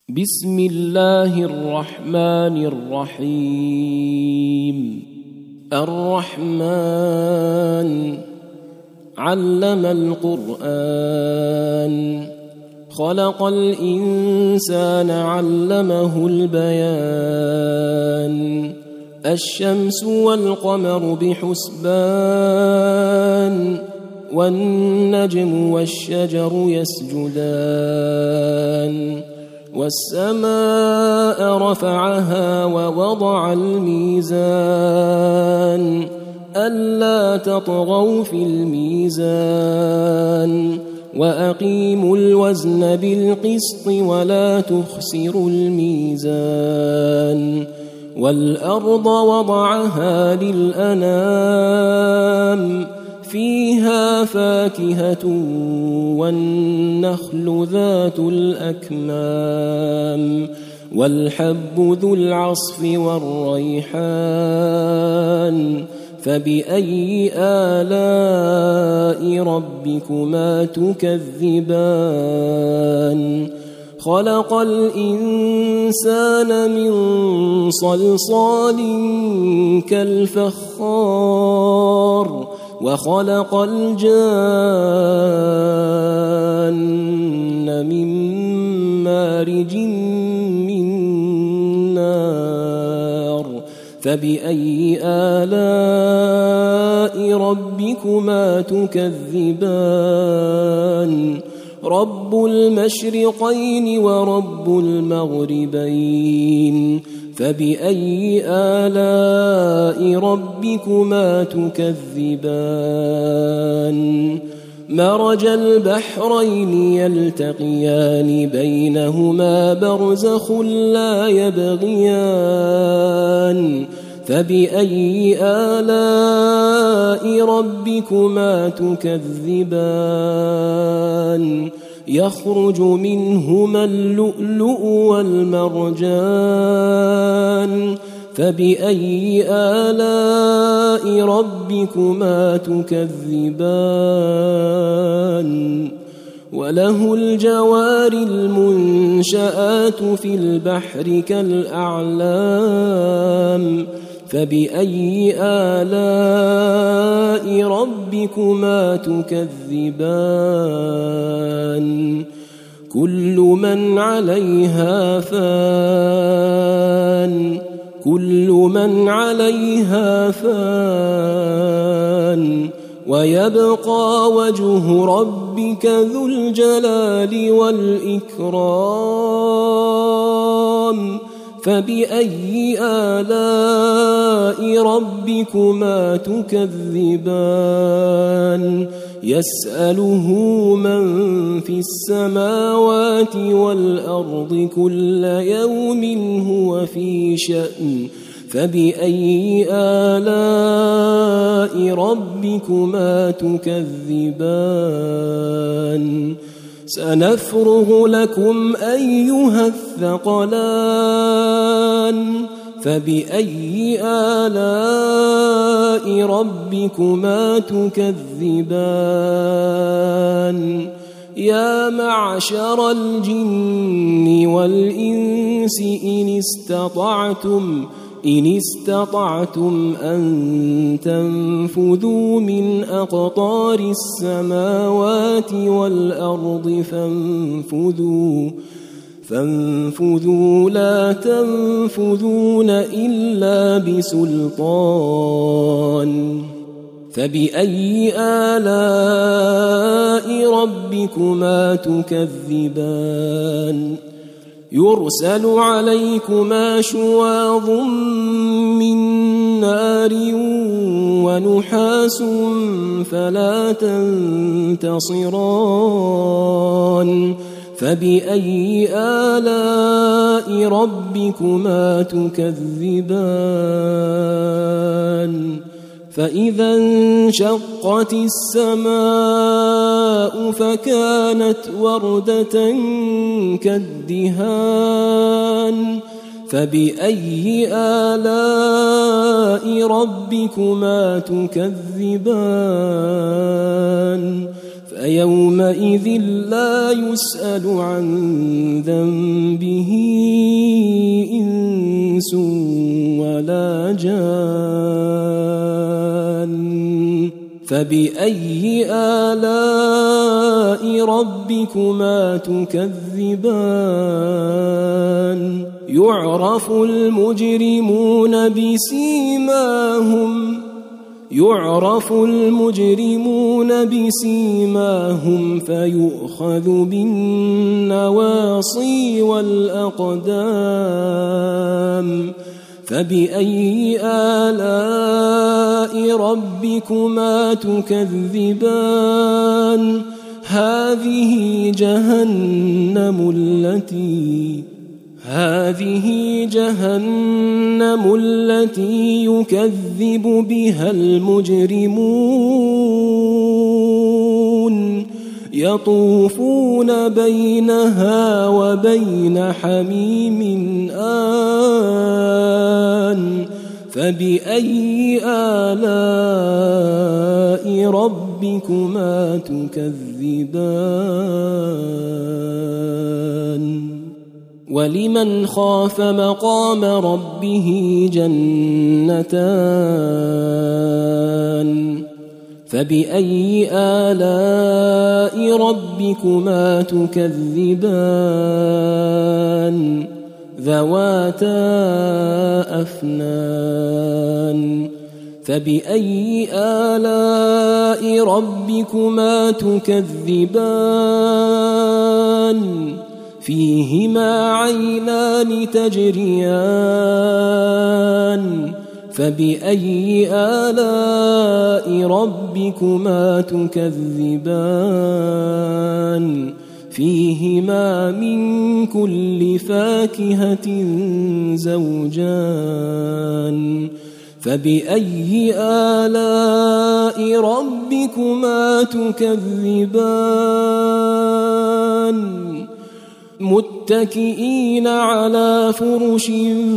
بسم الله الرحمن الرحيم. الرحمن علم القرآن، خلق الإنسان علمه البيان. الشمس والقمر بحسبان، والنجم والشجر يسجدان. والسماء رفعها ووضع الميزان، ألا تطغوا في الميزان. وأقيموا الوزن بالقسط ولا تخسروا الميزان. والأرض وضعها للأنام، فيها فاكهة والنخل ذات الأكمام. والحب ذو العصف والريحان، فبأي آلاء ربكما تكذبان. خلق الإنسان من صلصال كالفخار، وخلق الجان من مارج من نار. فبأي آلاء ربكما تكذبان. رب المشرقين ورب المغربين، فبأي آلاء ربكما تكذبان. مرج البحرين يلتقيان، بينهما برزخ لا يبغيان. فبأي آلاء ربكما تكذبان. يخرج منهما اللؤلؤ والمرجان. فبأي آلاء ربكما تكذبان. وله الجوار المنشآت في البحر كالأعلام. فبأي آلاء ربكما تكذبان. كل من عليها فان، كل من عليها فان. ويبقى وجه ربك ذو الجلال والإكرام. فبأي آلاء ربكما تكذبان. يسأله من في السماوات والأرض كل يوم هو في شأن. فبأي آلاء ربكما تكذبان. سنفرغ لكم أيها الثقلان. فبأي آلاء ربكما تكذبان. يا معشر الجن والإنس إن استطعتم أن تنفذوا من أقطار السماوات والأرض فانفذوا لا تنفذون إلا بسلطان. فبأي آلاء ربكما تكذبان. يرسل عليكما شواظ من نار ونحاس فلا تنتصران. فبأي آلاء ربكما تكذبان. فإذا انشقت السماء فكانت وردة كالدهان. فبأي آلاء ربكما تكذبان. فيومئذ لا يسأل عن ذنبه إنس ولا جان فبأي آلاء ربكما تكذبان يعرف المجرمون بسيماهم فيؤخذ بالنواصي والأقدام فبأي آلاء ربكما تكذبان هذه جهنم التي يكذب بها المجرمون يطوفون بينها وبين حميم آن فبأي آلاء ربكما تكذبان ولمن خاف مقام ربه جنتان فبأي آلاء ربكما تكذبان ذواتا أفنان فبأي آلاء ربكما تكذبان فيهما عينان تجريان فبأي آلاء ربكما تكذبان فيهما من كل فاكهة زوجان فبأي آلاء ربكما تكذبان متكئين على فرش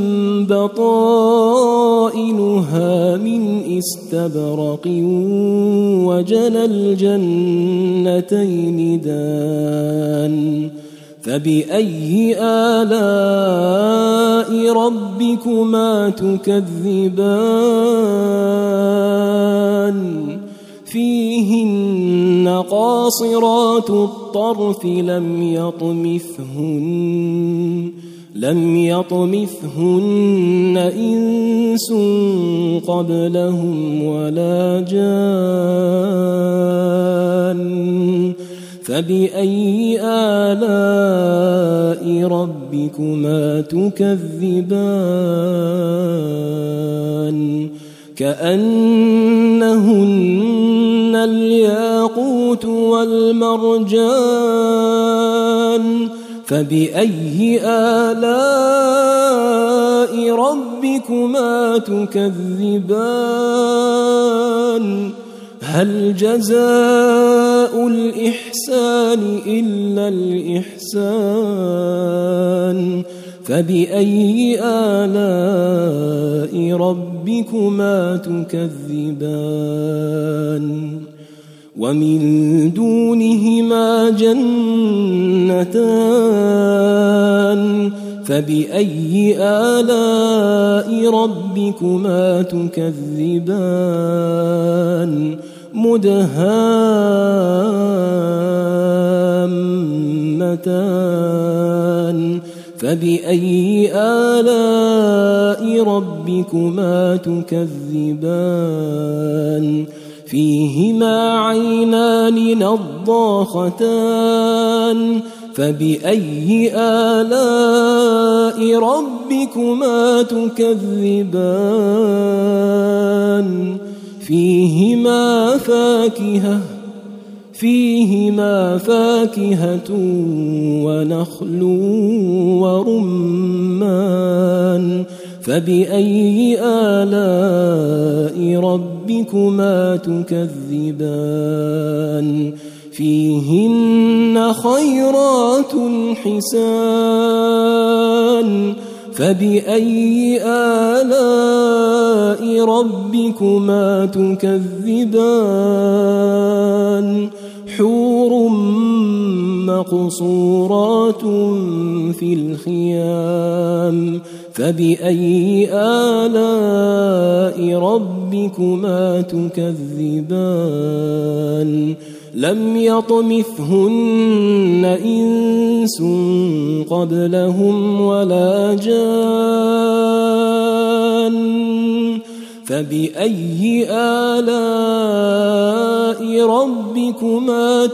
بطائنها من استبرق وجنى الجنتين دان فبأي آلاء ربكما تكذبان فيهن قاصرات الطرف لم يطمثهن إنس قبلهم ولا جان فبأي آلاء ربكما تكذبان كأنهن الياقوت والمرجان فبأي آلاء ربكما تكذبان هل جزاء الإحسان إلا الإحسان فبأي آلاء ربكما تكذبان ومن دونهما جنتان فبأي آلاء ربكما تكذبان مدهامتان فبأي آلاء ربكما تكذبان فيهما عينان نضاختان فبأي آلاء ربكما تكذبان فيهما فاكهة ونخل ورمان فبأي آلاء ربكما تكذبان فيهن خيرات حسان فبأي آلاء ربكما تكذبان حور مقصورات في الخيام فبأي آلاء ربكما تكذبان لم يطمثهن إنس قبلهم ولا جان فبأي آلاء ربكما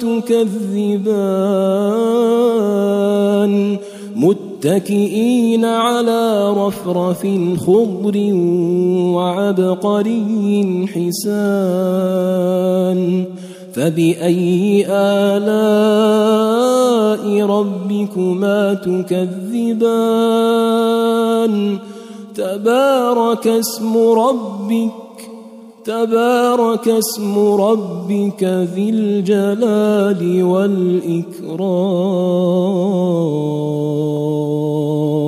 تكذبان متكئين على رفرف خضر وعبقري حسان فبأي آلاء ربكما تكذبان تبارك اسم ربك ذي الجلال والإكرام.